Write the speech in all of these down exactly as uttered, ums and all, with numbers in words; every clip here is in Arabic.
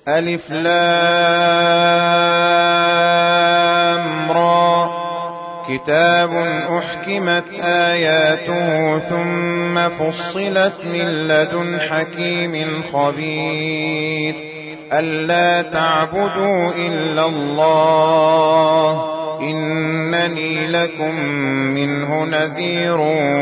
ألف لام را كتاب أحكمت آياته ثم فصلت من لدن حكيم خبير ألا تعبدوا إلا الله إنني لكم منه نذير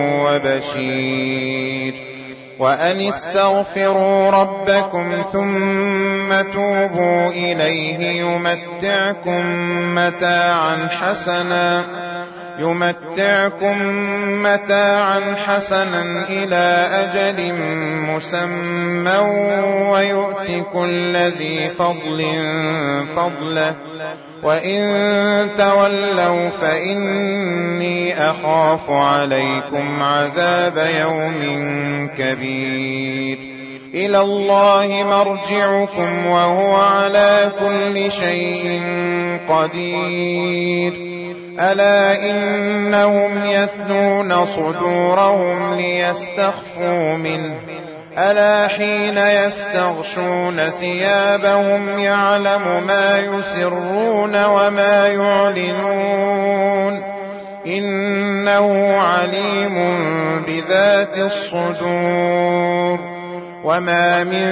وبشير وأن استغفروا ربكم ثم توبوا إليه يمتعكم متاعا حسنا يمتعكم متاعا حسنا إلى أجل مسمى ويؤتي كل ذي فضل فضله وإن تولوا فإني أخاف عليكم عذاب يوم كبير إلى الله مرجعكم وهو على كل شيء قدير ألا إنهم يثنون صدورهم ليستخفوا منه ألا حين يستغشون ثيابهم يعلم ما يسرون وما يعلنون إنه عليم بذات الصدور وما من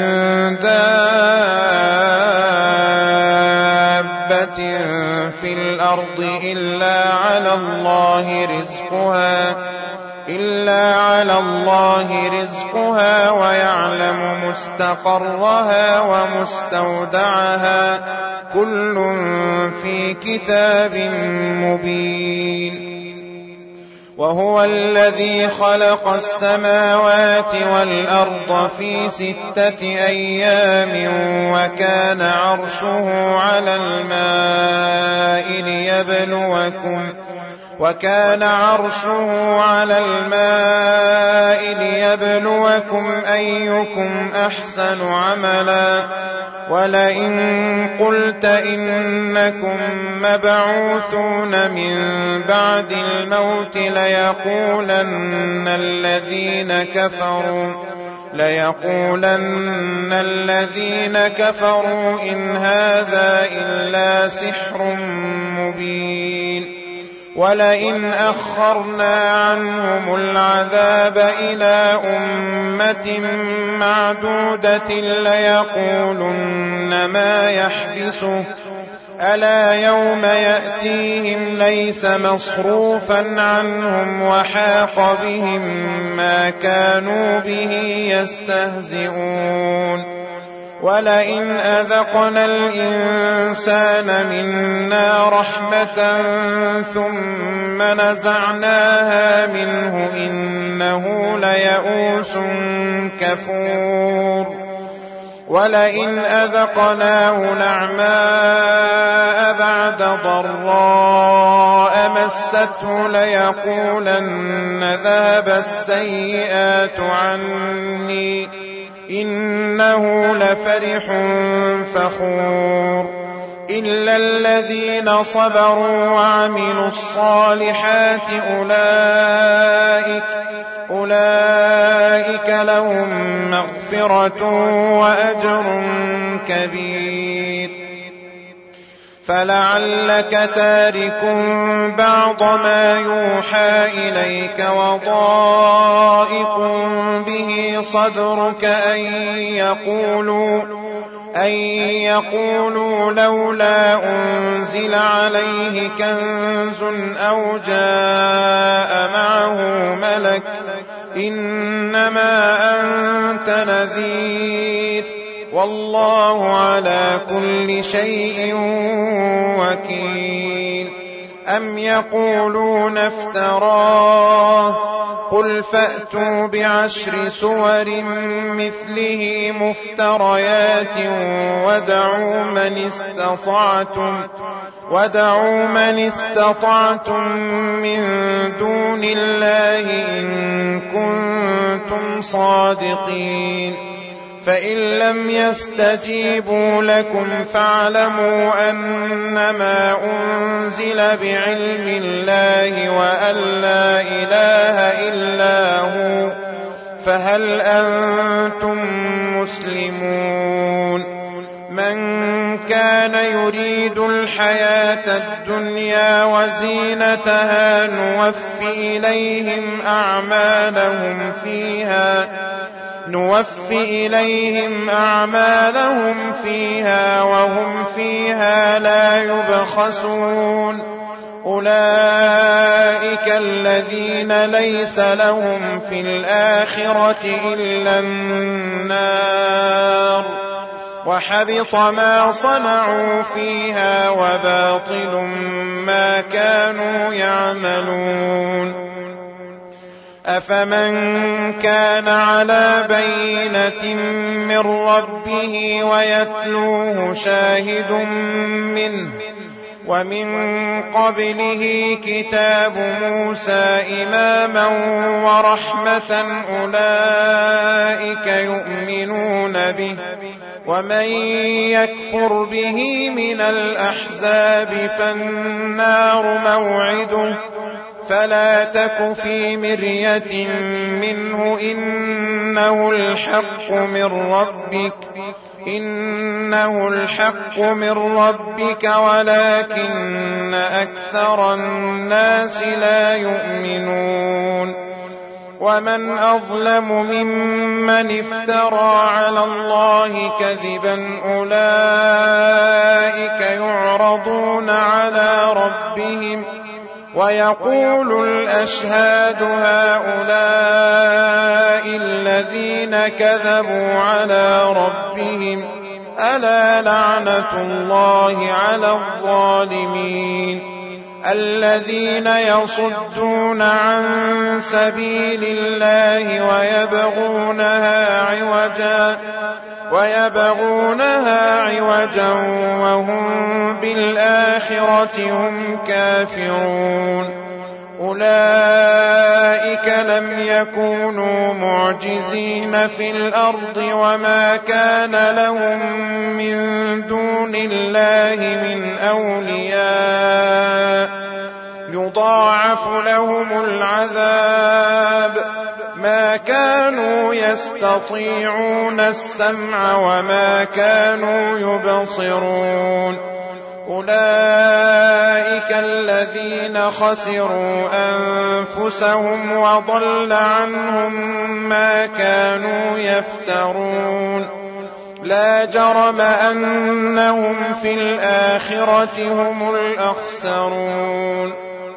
دابة في الأرض إلا على الله رزقها إلا على الله رزقها ويعلم مستقرها ومستودعها كل في كتاب مبين وهو الذي خلق السماوات والأرض في ستة أيام وكان عرشه على الماء ليبلوكم وكان عرشه على الماء ليبلوكم أيكم أحسن عملا ولئن قلت إنكم مبعوثون من بعد الموت ليقولن الذين كفروا ليقولن الذين كفروا إن هذا إلا سحر مبين ولئن أخرنا عنهم العذاب إلى أمة معدودة ليقولن ما يحبسه ألا يوم يأتيهم ليس مصروفا عنهم وحاق بهم ما كانوا به يستهزئون ولئن أذقنا الإنسان منا رحمة ثم نزعناها منه إنه ليئوس كفور ولئن أذقناه نعماء بعد ضراء مسته ليقولن ذهب السيئات عني إنه لفرح فخور إلا الذين صبروا وعملوا الصالحات أولئك أولئك لهم مغفرة وأجر كبير فلعلك تارك بعض ما يوحى إليك وضائق به صدرك أن يقولوا أن يقولوا لولا أنزل عليه كنز أو جاء معه ملك إنما أنت نذير والله على كل شيء وكيل أم يقولون افتراه قل فأتوا بعشر سور مثله مفتريات ودعوا من استطعتم ودعوا من استطعتم من دون الله إن كنتم صادقين فإن لم يستجيبوا لكم فاعلموا أنما أنزل بعلم الله وأن لا إله إلا هو فهل أنتم مسلمون من كان يريد الحياة الدنيا وزينتها نوفي إليهم أعمالهم فيها نوفي إليهم أعمالهم فيها وهم فيها لا يبخسون أولئك الذين ليس لهم في الآخرة إلا النار وحبط ما صنعوا فيها وباطل ما كانوا يعملون أفمن كان على بينة من ربه ويتلوه شاهد منه ومن قبله كتاب موسى إماما ورحمة أولئك يؤمنون به ومن يكفر به من الأحزاب فالنار موعده فلا تك في مرية منه إنه الحق من ربك إنه الحق من ربك ولكن أكثر الناس لا يؤمنون ومن أظلم ممن افترى على الله كذبا أولئك يعرضون على ربهم ويقول الأشهاد هؤلاء الذين كذبوا على ربهم ألا لعنة الله على الظالمين الذين يصدون عن سبيل الله ويبغونها عوجا ويبغونها عوجا وهم بالآخرة هم كافرون أولئك لم يكونوا معجزين في الأرض وما كان لهم من دون الله من أولياء يضاعف لهم العذاب ما كانوا يستطيعون السمع وما كانوا يبصرون أولئك الذين خسروا أنفسهم وضل عنهم ما كانوا يفترون لا جرم أنهم في الآخرة هم الأخسرون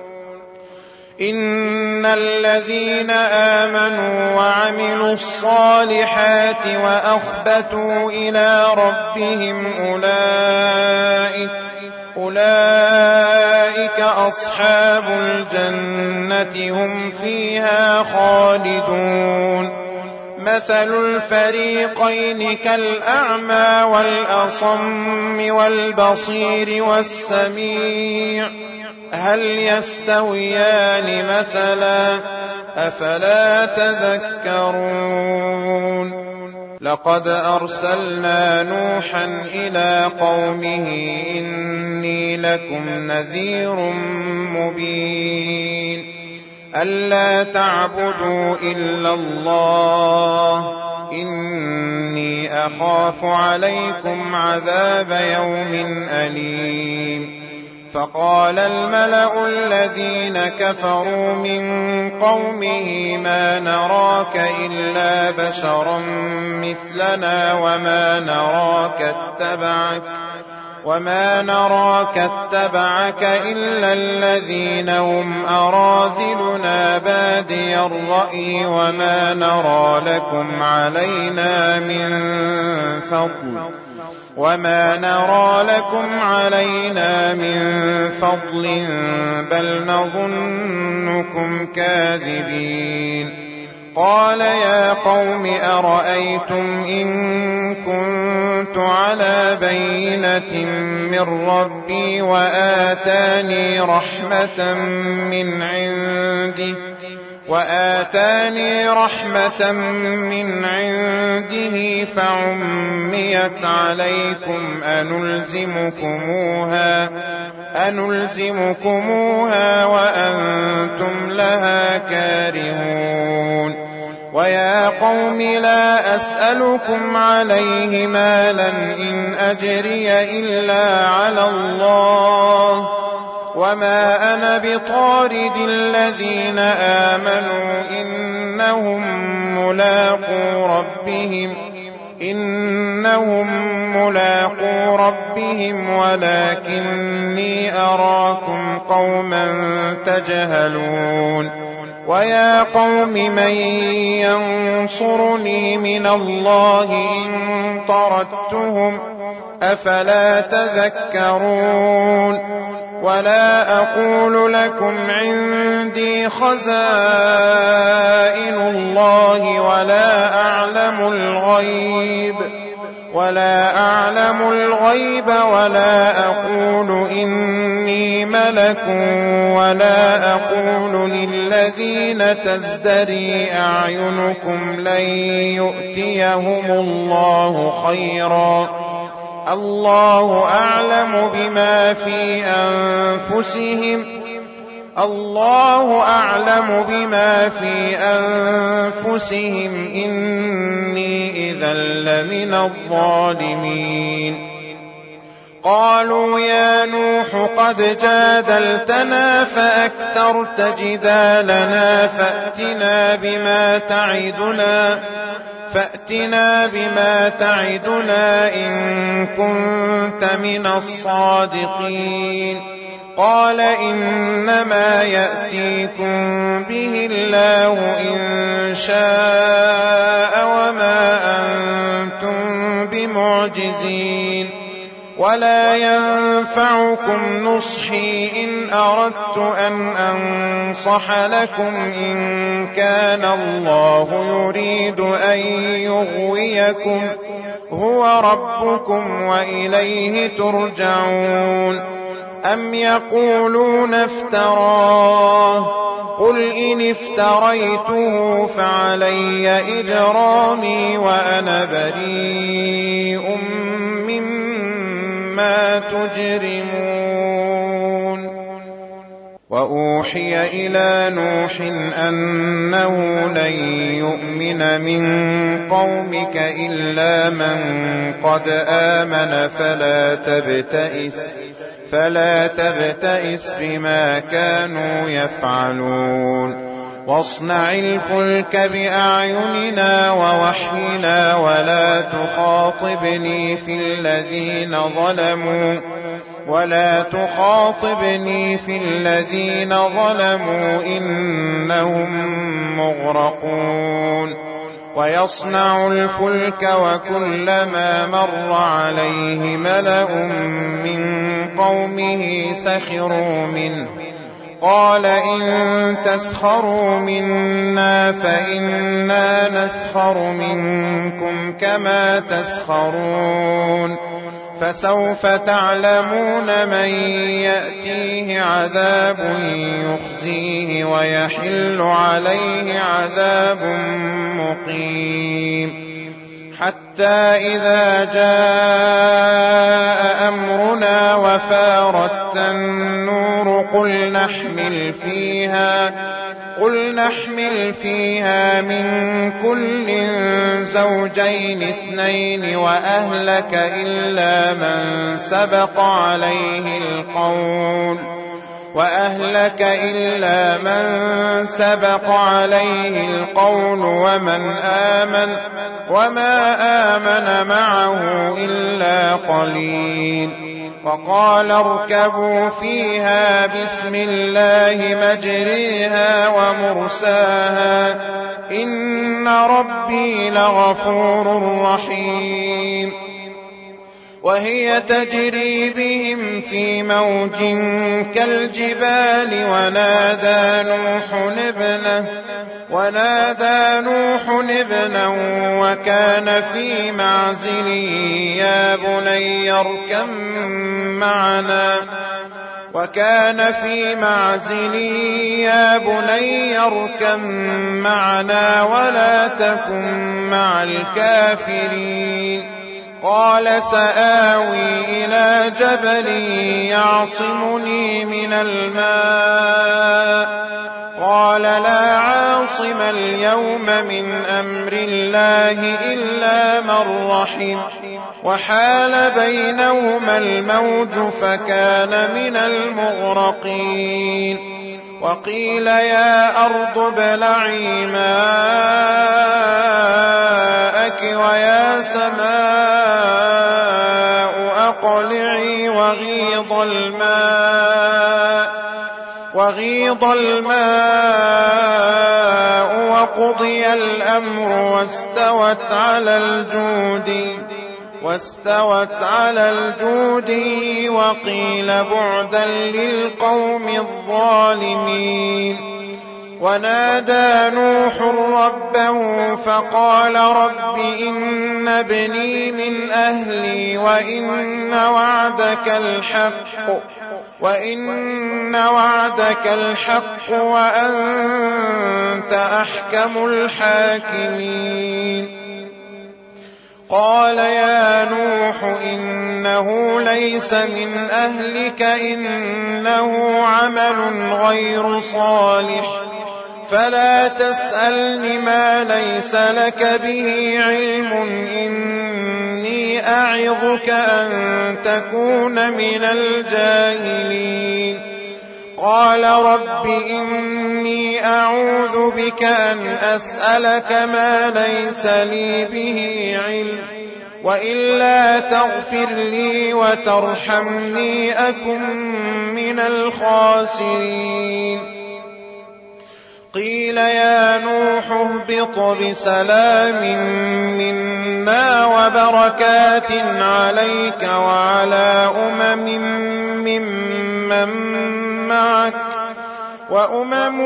إن الذين آمنوا وعملوا الصالحات وأخبتوا إلى ربهم أولئك أولئك أصحاب الجنة هم فيها خالدون مثل الفريقين كالأعمى والأصم والبصير والسميع هل يستويان مثلا أفلا تذكرون لقد أرسلنا نوحا إلى قومه إني لكم نذير مبين ألا تعبدوا إلا الله إني أخاف عليكم عذاب يوم أليم فقال الملأ الذين كفروا من قومه ما نراك إلا بشرا مثلنا وما نراك اتبعك وما نراك اتبعك إلا الذين هم أراذلنا بادي الرأي وما نرى لكم علينا من فضل وما نرى لكم علينا من فضل بل نظنكم كاذبين قال يا قوم أرأيتم إن كنت على بينة من ربي وآتاني رحمة من عنده وآتاني رحمة من عنده فعميت عليكم أنلزمكموها أنلزمكموها وأنتم لها كارهون ويا قوم لا أسألكم عليه مالا إن أجري إلا على الله وما أنا بطارد الذين آمنوا إنهم ملاقو ربهم إنهم ملاقو ربهم ولكني أراكم قوما تجهلون ويا قوم من ينصرني من الله إن طردتهم أفلا تذكرون ولا أقول لكم عندي خزائن الله ولا أعلم الغيب ولا أعلم الغيب ولا أقول إني ملك ولا أقول للذين تزدري أعينكم لن يؤتيهم الله خيرا الله أعلم بما في أنفسهم الله أعلم بما في أنفسهم إني إذا لمن الظالمين قالوا يا نوح قد جادلتنا فأكثرت جدالنا فأتنا بما تعدنا فأتنا بما تعدنا إن كنت من الصادقين قال إنما يأتيكم به الله إن شاء وما أنتم بمعجزين ولا ينفعكم نصحي إن أردت أن أنصح لكم إن كان الله يريد أن يغويكم هو ربكم وإليه ترجعون أم يقولون افتراه قل إن افتريته فعلي إجرامي وأنا بريء مما تجرمون وأوحي إلى نوح أنه لن يؤمن من قومك إلا من قد آمن فلا تبتئس فلا تبتئس بما كانوا يفعلون واصنع الفلك بأعيننا ووحينا ولا تخاطبني في الذين ظلموا ولا تخاطبني في الذين ظلموا إنهم مغرقون ويصنع الفلك وكلما مر عليه ملأ من قومه سخروا منه قال إن تسخروا منا فإنا نسخر منكم كما تسخرون فسوف تعلمون من يأتيه عذاب يخزيه ويحل عليه عذاب مقيم حتى إذا جاء أمرنا وفارت النور قل نحمل فيها قل نحمل فيها من كل زوجين اثنين وأهلك إلا من سبق عليه القول وأهلك إلا من سبق عليه القول ومن آمن وما آمن معه إلا قليل وقال اركبوا فيها بسم الله مجريها ومرساها إن ربي لغفور رحيم وهي تجري بهم في موج كالجبال ونادى نوح ابنه ونادى نوح ابنه وكان في معزل يا بني اركب معنا وكان في معزل يا بني اركب معنا ولا تكن مع الكافرين قال سآوي إلى جبل يعصمني من الماء قال لا عاصم عاصم اليوم من أمر الله إلا من رحم وحال بينهما الموج فكان من المغرقين وقيل يا أرض ابلعي ماءك ويا سماء أقلعي وغيض الماء وغيض الماء وقضي الأمر واستوت على الجود واستوت على الجود وقيل بعدا للقوم الظالمين ونادى نوح ربه فقال رب إن ابني من أهلي وإن وعدك الحق وإن وعدك الحق وأنت أحكم الحاكمين قال يا نوح إنه ليس من أهلك إنه عمل غير صالح فلا تسألني ما ليس لك به علم إني أعظك أن تكون من الجاهلين قال رب إني أعوذ بك أن أسألك ما ليس لي به علم وإلا تغفر لي وترحمني أكن من الخاسرين قيل يا نوح اهبط بسلام منا وبركات عليك وعلى أمم ممن معك وأمم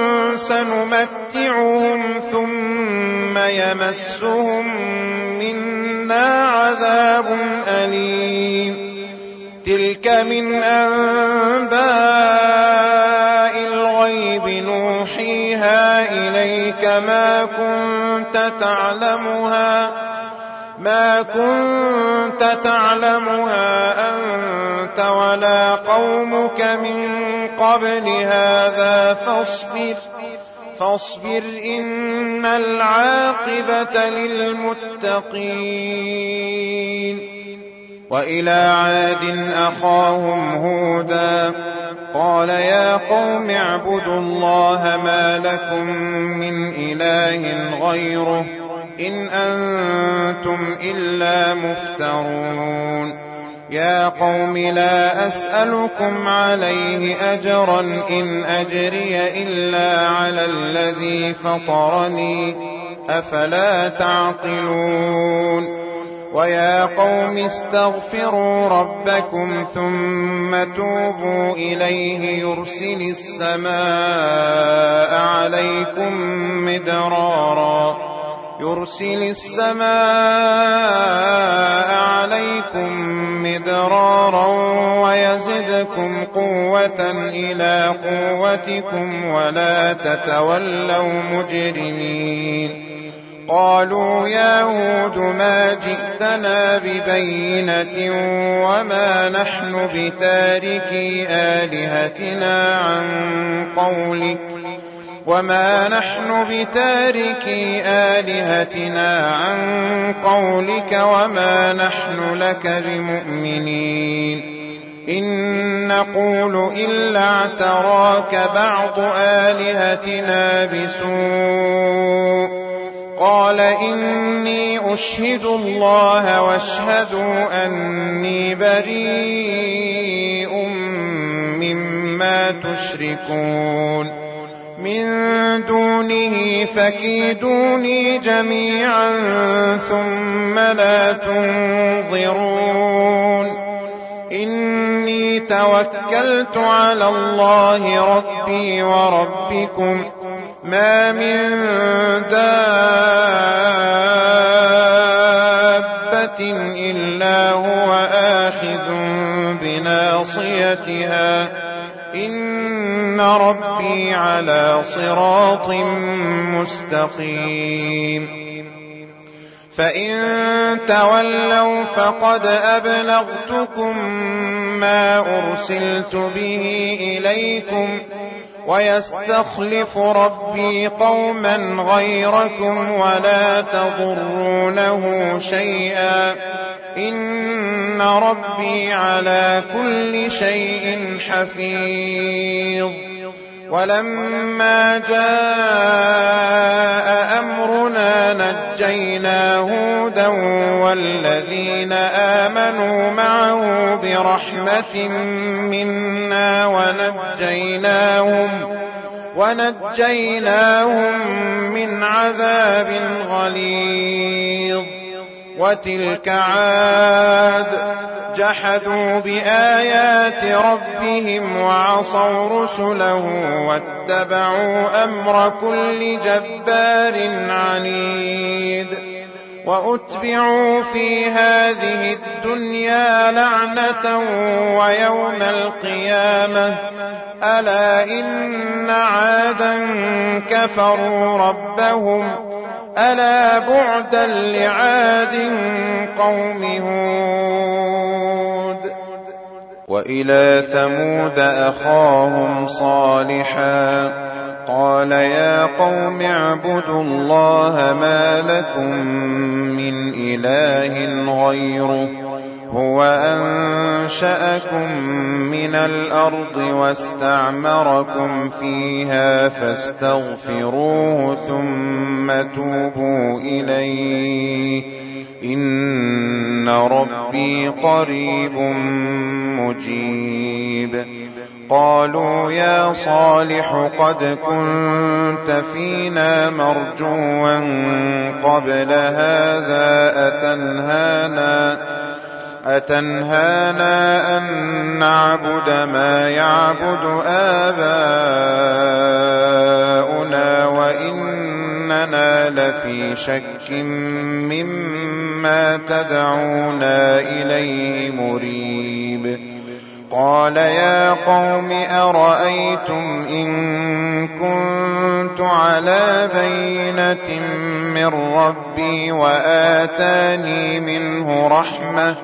سنمتعهم ثم يمسهم منا عذاب أليم تلك من أنباء الغيب نوحيها إليك ما كنت تعلمها ما كنت تعلمها أنت ولا قومك من قبل هذا فاصبر فاصبر إن العاقبة للمتقين وإلى عاد أخاهم هودا قال يا قوم اعبدوا الله ما لكم من إله غيره إن أنتم إلا مفترون يا قوم لا أسألكم عليه أجرا إن أجري إلا على الذي فطرني أفلا تعقلون ويا قوم استغفروا ربكم ثم توبوا إليه يرسل السماء عليكم مدرارا يرسل السماء عليكم مدرارا ويزدكم قوة إلى قوتكم ولا تتولوا مجرمين قالوا يا هود ما جئتنا ببينة وما نحن بتاركي آلهتنا عن قولك وما نحن بتاركي آلهتنا عن قولك وما نحن لك بمؤمنين إن نقول إلا اعتراك بعض آلهتنا بسوء قال إني أشهد الله واشهدوا أني بريء مما تشركون من دونه فكيدوني جميعا ثم لا تنظرون إني توكلت على الله ربي وربكم ما من دابة إلا هو آخذ بناصيتها إن ربي على صراط مستقيم فإن تولوا فقد أبلغتكم ما أرسلت به إليكم ويستخلف ربي قوما غيركم ولا تضرونه شيئا إن ربي على كل شيء حفيظ. ولما جاء أمرنا نجينا هودا والذين آمنوا معه برحمة منا ونجيناهم, ونجيناهم من عذاب غليظ. وتلك عاد جحدوا بآيات ربهم وعصوا رسله واتبعوا أمر كل جبار عنيد. وأتبعوا في هذه الدنيا لعنة ويوم القيامة ألا إن عادا كفروا ربهم ألا بعدا لعاد قوم هود. وإلى ثمود أخاهم صالحا قال يا قوم اعبدوا الله ما لكم من إله غيره هو أنشأكم من الأرض واستعمركم فيها فاستغفروه ثم توبوا إليه إن ربي قريب مجيب. قالوا يا صالح قد كنت فينا مرجوا قبل هذا أتنهانا أتنهانا أن نعبد ما يعبد آباؤنا وإننا لفي شك مما تدعونا إليه مريب. قال يا قوم أرأيتم إن كنت على بينة من ربي وآتاني منه رحمة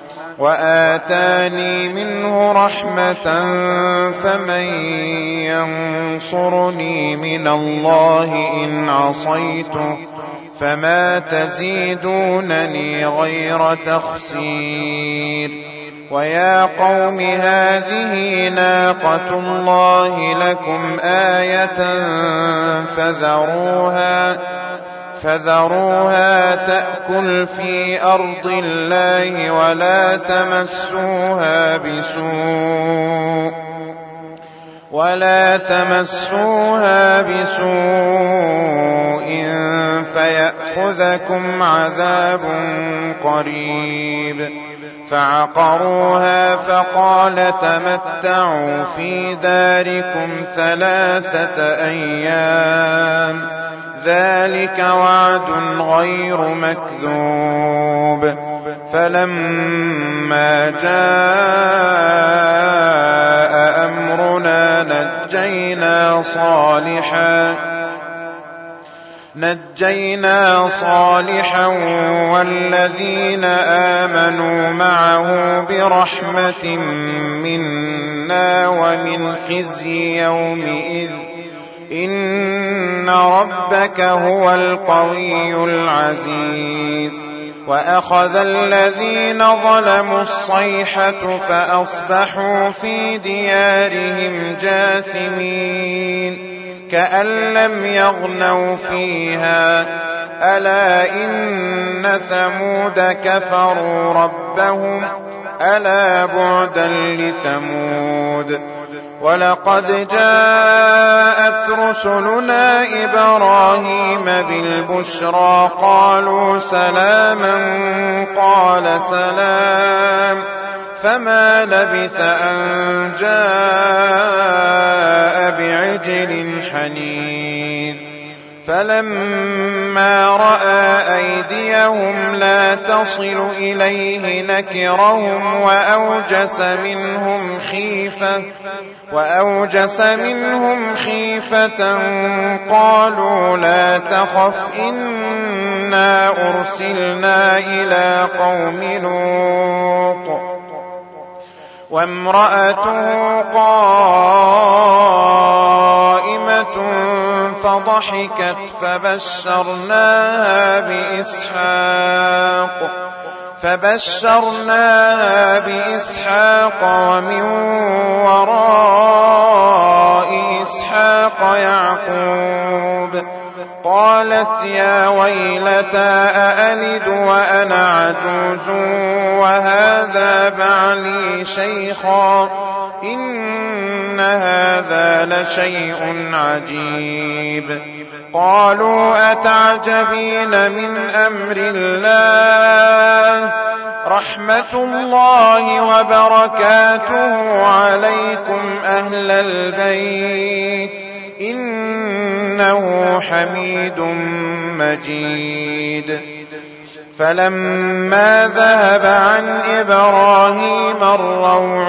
وآتاني منه رحمة فمن ينصرني من الله إن عصيته فما تزيدونني غير تخسير. ويا قوم هذه ناقة الله لكم آية فذروها فذروها تأكل في أرض الله ولا تمسوها بسوء ولا تمسوها بسوء فيأخذكم عذاب قريب. فعقروها فقال تمتعوا في داركم ثلاثة أيام ذلك وعد غير مكذوب. فلما جاء أمرنا نجينا صالحا نجينا صالحا والذين آمنوا معه برحمة منا ومن خزي يومئذ إن ربك هو القوي العزيز. وأخذ الذين ظلموا الصيحة فأصبحوا في ديارهم جاثمين كأن لم يغنوا فيها ألا إن ثمود كفروا ربهم ألا بعدا لثمود. ولقد جاءت رسلنا إبراهيم بالبشرى قالوا سلاما قال سلام فما لبث أن جاء بعجل حنيذ. فلما رأى أيديهم لا تصل إليه نكرهم وأوجس منهم خيفة وأوجس منهم خيفة قالوا لا تخف إنا أرسلنا إلى قوم لوط وامرأته قائمة فضحكت فبشرناها بإسحاق فبشرناها بإسحاق ومن وراء إسحاق يعقوب. قالت يا ويلتى أألد وأنا عجوز وهذا بعلي شيخا إن هذا لشيء عجيب. قالوا أتعجبين من أمر الله رحمة الله وبركاته عليكم أهل البيت إنه حميد مجيد. فلما ذهب عن إبراهيم الروع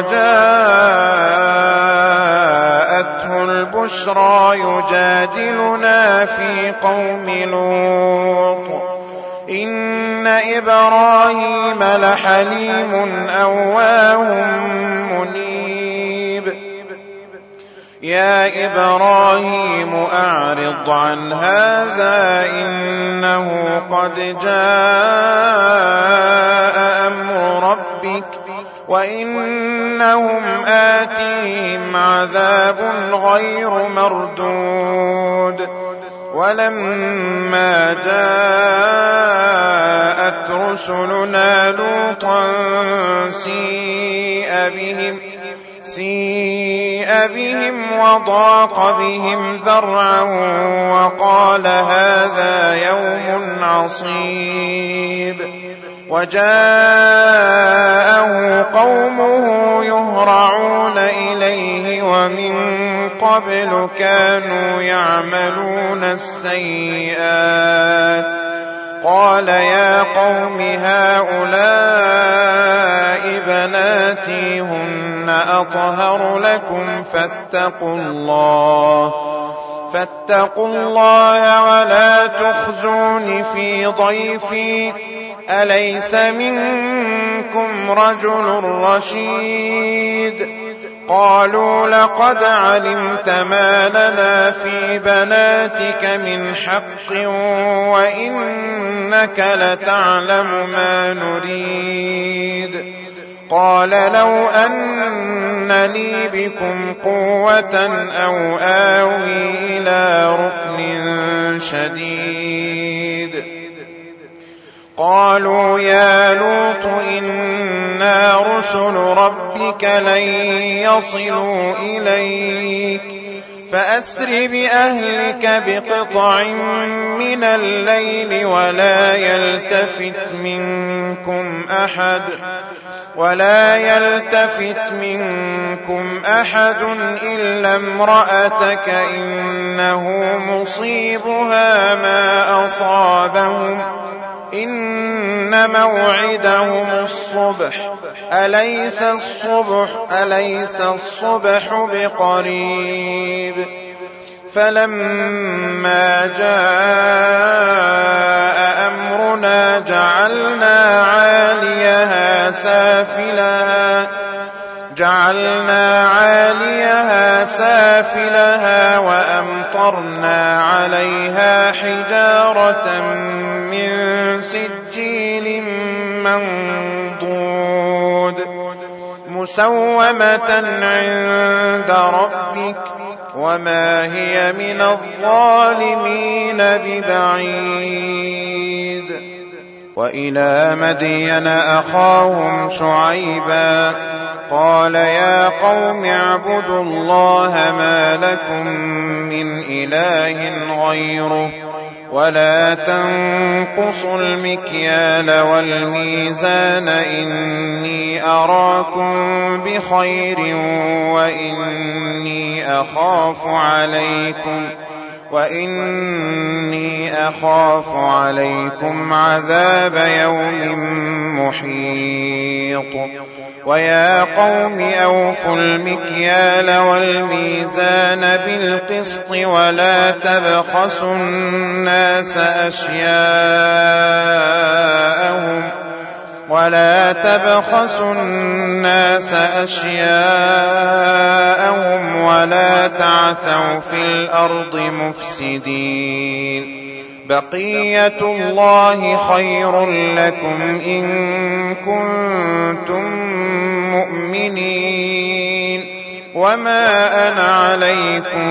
وجاءته البشرى يجادلنا في قوم لوط إن إبراهيم لحليم أواه منيب. يا إبراهيم أعرض عن هذا إنه قد جاء أمر ربك وإنهم آتيهم عذاب غير مردود. ولما جاءت رسلنا لوطا سيء بهم سيء بهم وضاق بهم ذرعا وقال هذا يوم عصيب. وجاءه قومه يهرعون إليه ومن قبل كانوا يعملون السيئات. قال يا قوم هؤلاء بناتي هن أطهر لكم فاتقوا الله فاتقوا الله ولا تخزون في ضيفي أليس منكم رجل رشيد. قالوا لقد علمت ما لنا في بناتك من حق وإنك لتعلم ما نريد. قال لو أن لي بكم قوة أو آوي إلى ركن شديد. قالوا يا لوط إنا رسل ربك لن يصلوا إليك فأسر بأهلك بقطع من الليل ولا يلتفت منكم أحد ولا يلتفت منكم أحد إلا امرأتك إنه مصيبها ما أصابهم إن موعدهم الصبح أليس الصبح أليس الصبح بقريب. فلما جاء أمرنا جعلنا عاليها سافلها جعلنا عاليها سافلها وأمطرنا عليها حجارة من سجيل منضود مسومة عند ربك وما هي من الظالمين ببعيد. وإلى مدين أخاهم شعيبا قال يا قوم اعبدوا الله ما لكم من إله غيره ولا تنقصوا المكيال والميزان إني أراكم بخير وإني أخاف عليكم وإني أخاف عليكم عذاب يوم محيط. ويا قوم أوفوا المكيال والميزان بالقسط ولا تبخسوا الناس أشياءهم ولا تبخسوا الناس أشياءهم ولا تعلموا فتعثوا في الأرض مفسدين بقية الله خير لكم إن كنتم مؤمنين وما أنا عليكم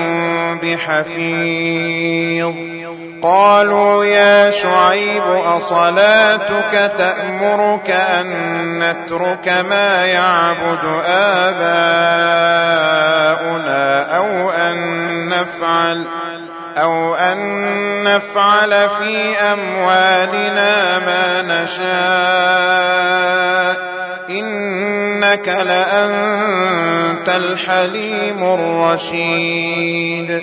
بحفيظ قالوا يا شعيب أصلاتك تأمرك أن نترك ما يعبد آباؤنا أو أن نفعل أو أن نفعل في أموالنا ما نشاء إنك لأنت الحليم الرشيد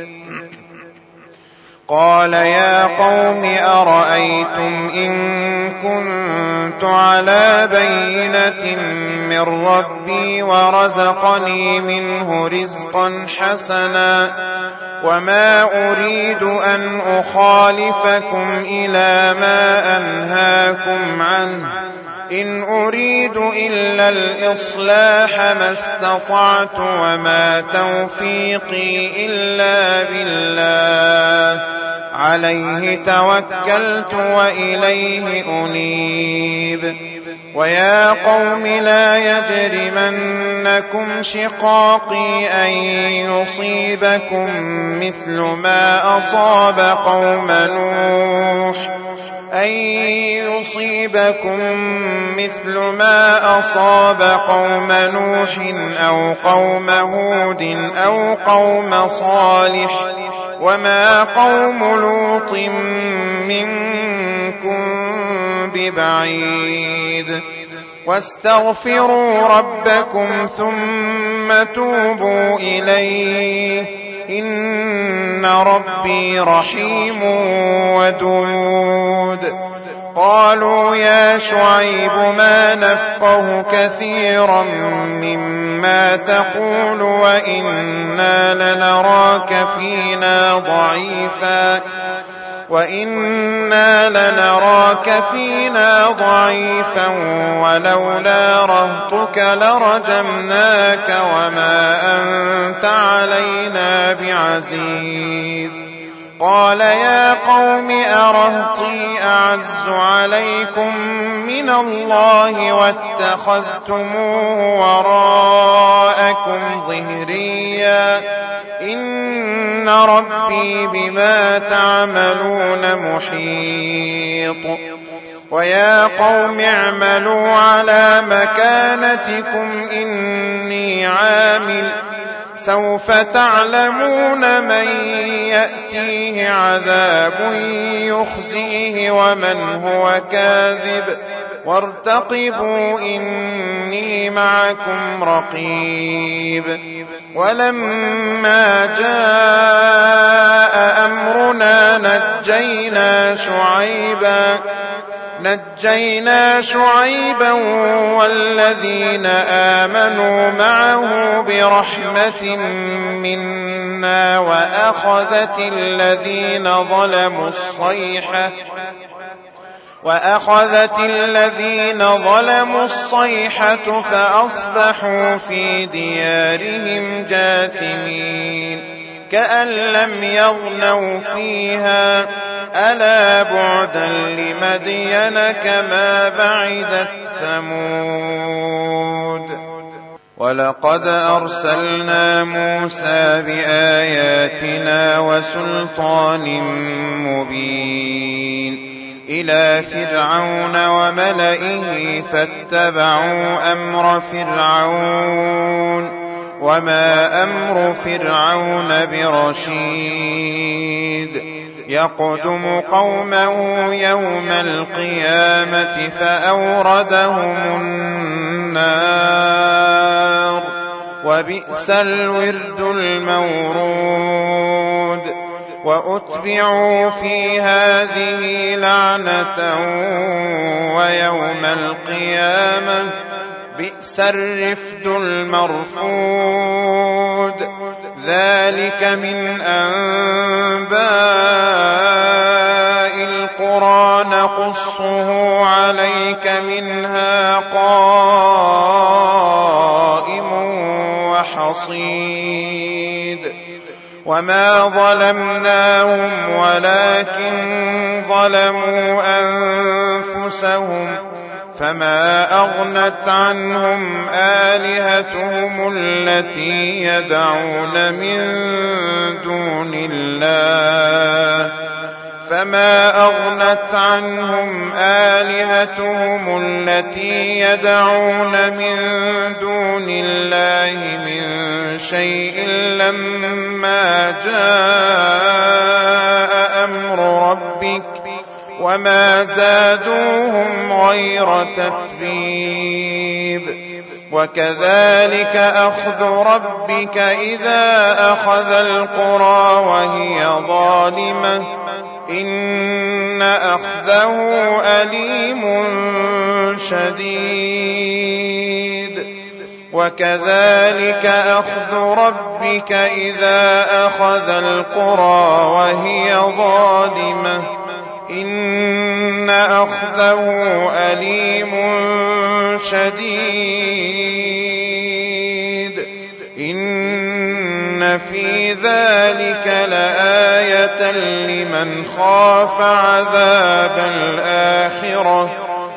قال يا قوم أرأيتم إن كنت على بينة من ربي ورزقني منه رزقا حسنا وما أريد أن أخالفكم إلى ما أنهاكم عنه إن أريد إلا الإصلاح ما استطعت وما توفيقي إلا بالله عليه توكلت وإليه أنيب ويا قوم لا يجرمنكم شقاقي أن يصيبكم مثل ما أصاب قوم نوح أن يصيبكم مثل ما أصاب قوم نوح أو قوم هود أو قوم صالح وما قوم لوط منكم ببعيد واستغفروا ربكم ثم توبوا إليه إن ربي رحيم ودود قالوا يا شعيب ما نفقه كثيرا مما تقول وإنا لنراك فينا ضعيفا وإنا لنراك فينا ضعيفا ولولا رهطك لرجمناك وما أنت علينا بعزيز قال يا قوم أرهطي أعز عليكم من الله واتخذتموه وراءكم ظهريا إن ربي بما تعملون محيط ويا قوم اعملوا على مكانتكم إني عامل سوف تعلمون من يأتيه عذاب يخزيه ومن هو كاذب وارتقبوا إني معكم رقيب ولما جاء أمرنا نجينا شعيبا نجينا شعيبا والذين آمنوا معه برحمة منا وأخذت الذين ظلموا الصيحة وأخذت الذين ظلموا الصيحة فأصبحوا في ديارهم جاثمين كأن لم يغنوا فيها ألا بعدا لمدين كما بعدت ثمود ولقد أرسلنا موسى بآياتنا وسلطان مبين إلى فرعون وملئه فاتبعوا أمر فرعون وما أمر فرعون برشيد يقدم قومه يوم القيامة فأوردهم النار وبئس الورد المورود وأتبعوا في هذه لعنة ويوم القيامة بئس الرفد المرفود ذلك من أنباء القرى نقصه عليك منها قائم وحصيد وما ظلمناهم ولكن ظلموا أنفسهم فما أغنت عنهم آلهتهم التي يدعون من دون الله فما أغنت عنهم آلهتهم التي يدعون من دون الله من شيء لما جاء أمر ربك وما زادوهم غير تتبيب وكذلك أخذ ربك إذا أخذ القرى وهي ظالمة إن أخذه أليم شديد وكذلك أخذ ربك إذا أخذ القرى وهي ظالمة إن أخذه أليم شديد إن في ذلك لآية لمن خاف عذاب الآخرة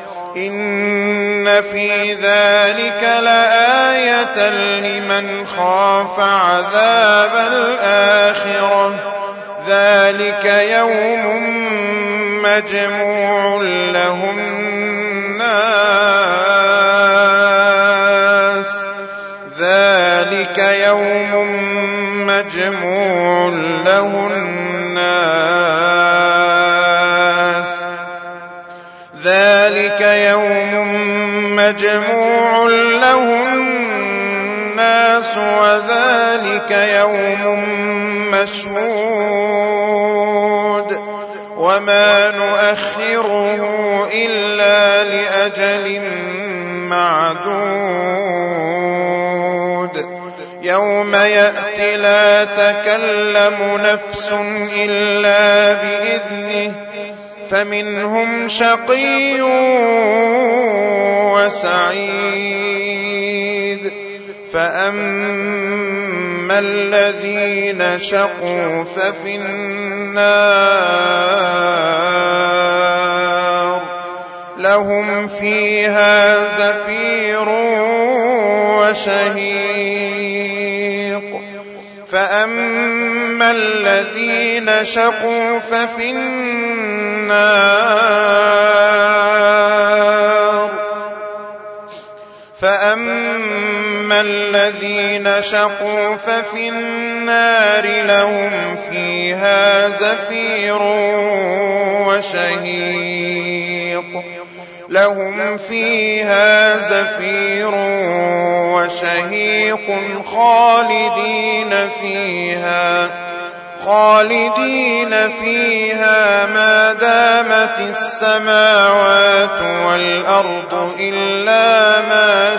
إن في ذلك لآية لمن خاف عذاب الآخرة ذلك يوم مجموع له الناس ذلك يوم مجموع له الناس ذلك يوم مجموع له الناس وذلك يوم مشهود وما نؤخره إلا لأجل معدود يوم يأتي لا تكلم نفس إلا بإذنه فمنهم شقي وسعيد فأما الذين شقوا ففي النار لهم فيها زفير وشهيق فأما الذين شقوا ففي النار فأما الذين شقوا ففي النار لهم فيها زفير وشهيق لهم فيها زفير وشهيق خالدين فيها خالدين فيها ما دامت السماوات والأرض إلا ما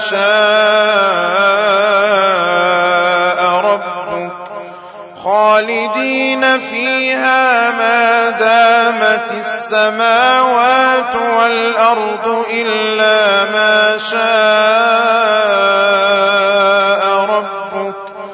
شاء ربك خالدين فيها ما دامت السماوات والأرض إلا ما شاء ربك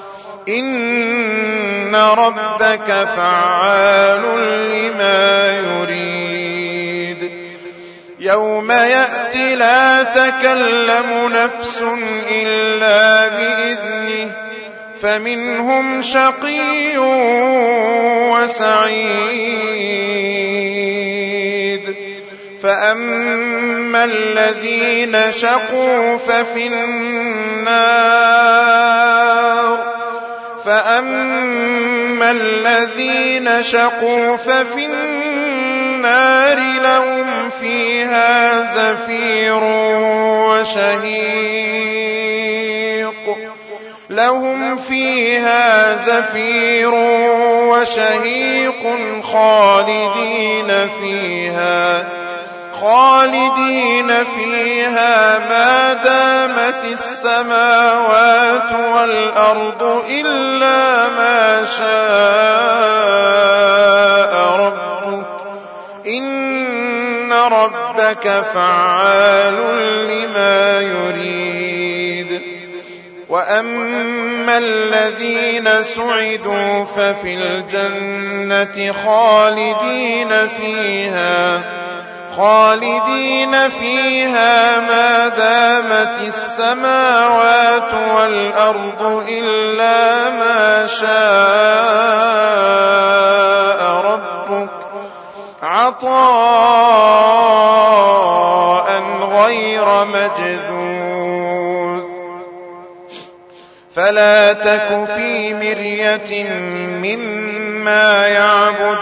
إن ربك فعال لما يريد يوم يأتي لا تكلم نفس إلا بإذنه فمنهم شقي وسعيد فأما الذين شقوا ففي النار فأما الذين شقوا ففي النار لهم فيها زفير وشهيق لهم فيها زفير وشهيق خالدين فيها خالدين فيها ما دامت السماوات والأرض إلا ما شاء ربك إن ربك فعال لما يريد وأما فأما الذين سعدوا ففي الجنة خالدين فيها خالدين فيها ما دامت السماوات والأرض إلا ما شاء ربك عطاء غير مجذوذ فلا تك في مرية مما يعبد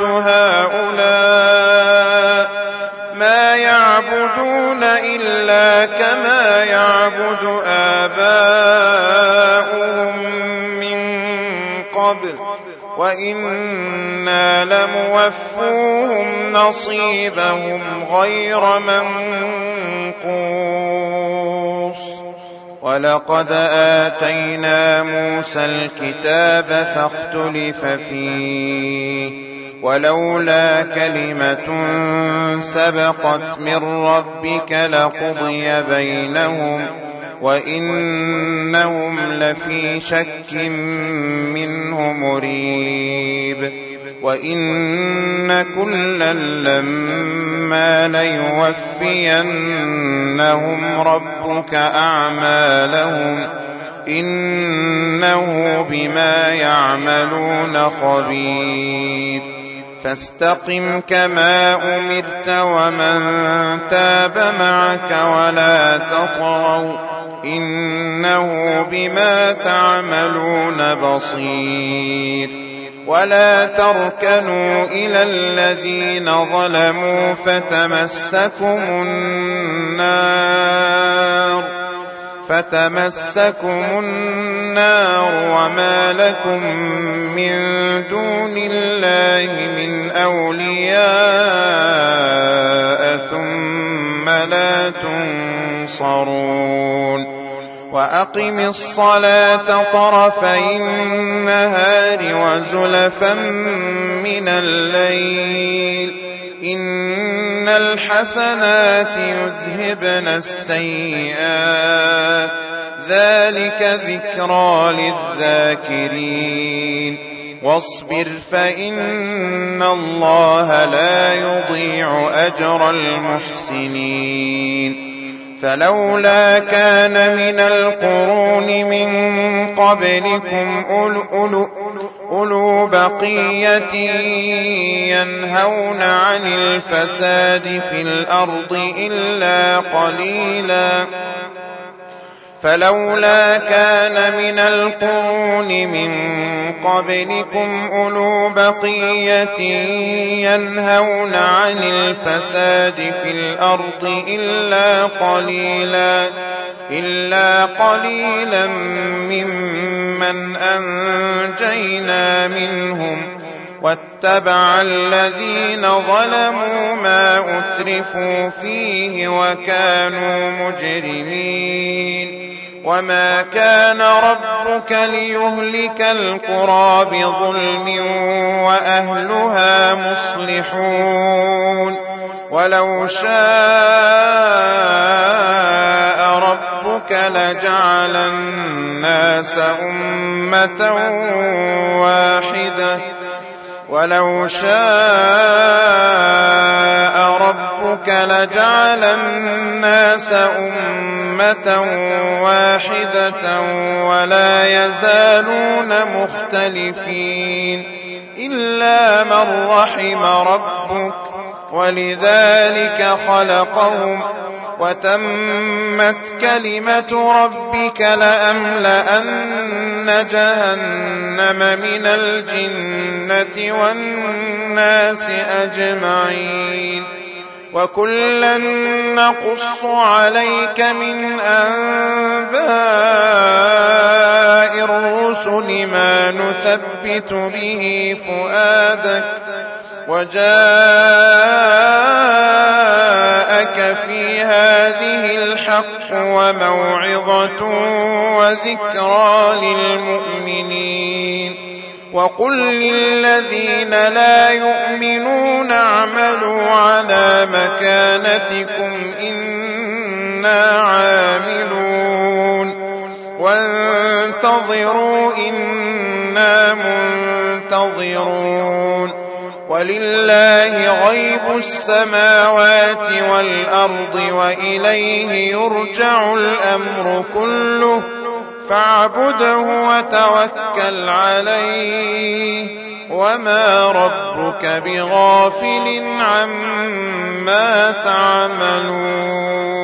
هؤلاء ما يعبدون إلا كما يعبد آباؤهم من قبل وإنا لموفوهم نصيبهم غير منقوص ولقد آتينا موسى الكتاب فاختلف فيه ولولا كلمة سبقت من ربك لقضي بينهم وإنهم لفي شك منه مريب وإن كلا لما ليوفينهم ربك أعمالهم إنه بما يعملون خبير فاستقم كما أمرت ومن تاب معك ولا تطغوا إنه بما تعملون بصير ولا تركنوا إلى الذين ظلموا فتمسكم النار فتمسكم النار وما لكم من دون الله من أولياء ثم لا تنصرون وأقم الصلاة طرفي النهار وزلفا من الليل إن الحسنات يذهبن السيئات ذلك ذكرى للذاكرين واصبر فإن الله لا يضيع أجر المحسنين فلولا كان من القرون من قبلكم أولو, أولو بقية ينهون عن الفساد في الأرض إلا قليلا فلولا كان من القرون من قبلكم أولو بقية ينهون عن الفساد في الأرض إلا قليلا إلا قليلا ممن أنجينا منهم واتبع الذين ظلموا ما أترفوا فيه وكانوا مجرمين وما كان ربك ليهلك القرى بظلم وأهلها مصلحون ولو شاء ربك لجعل الناس أمة واحدة ولو شاء ربك لجعل الناس أمة واحدة ولا يزالون مختلفين إلا من رحم ربك ولذلك خلقهم وتمت كلمة ربك لأملأن جهنم من الجنة والناس أجمعين وكلا نقص عليك من أنباء الرسل ما نثبت به فؤادك وجاءك في هذه الحق وموعظة وذكرى للمؤمنين وقل للذين لا يؤمنون اعملوا على مكانتكم إنا عاملون وانتظروا إنا منتظرون ولله غيب السماوات والأرض وإليه يرجع الأمر كله فاعبده وتوكل عليه وما ربك بغافل عما تعملون